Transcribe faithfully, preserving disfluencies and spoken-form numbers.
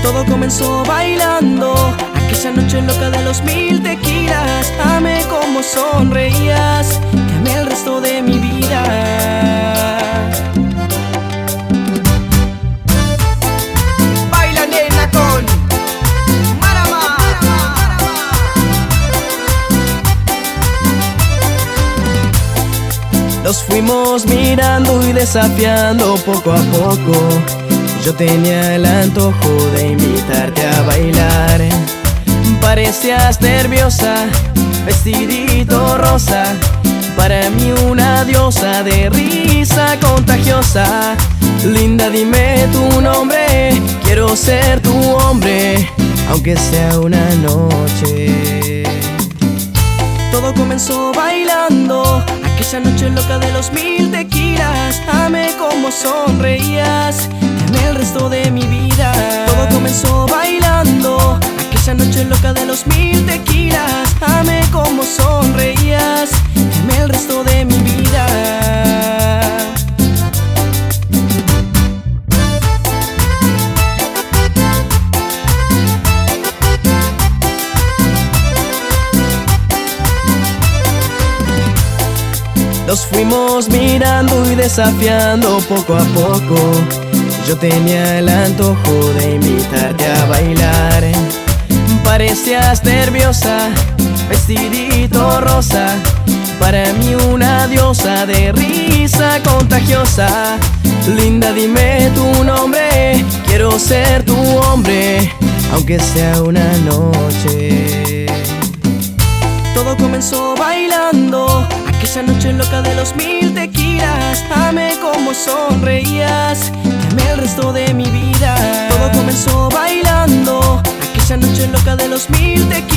Todo comenzó bailando, aquella noche loca de los mil tequilas. Amé como sonreías, te amé el resto de mi vida. Baila nena con Marama. Nos fuimos mirando y desafiando poco a poco. Yo tenía el antojo de invitarte a bailar. Parecías nerviosa, vestidito rosa, para mí una diosa de risa contagiosa. Linda, dime tu nombre, quiero ser tu hombre, aunque sea una noche. Todo comenzó bailando, aquella noche loca de los mil tequilas. Amé como sonreías, te amé el resto de mi vida. Todo comenzó bailando, aquella noche loca de los mil tequilas. Amé como sonreías, te amé el resto de mi vida. Nos fuimos mirando y desafiando poco a poco. Yo tenía el antojo de invitarte a bailar. Parecías nerviosa, vestidito rosa, para mí una diosa de risa contagiosa. Linda, dime tu nombre, quiero ser tu hombre, aunque sea una noche. Todo comenzó bailando, aquella noche loca de los mil tequilas. Amé como sonreías, te amé el resto de mi vida. Todo comenzó bailando, aquella noche loca de los mil tequilas.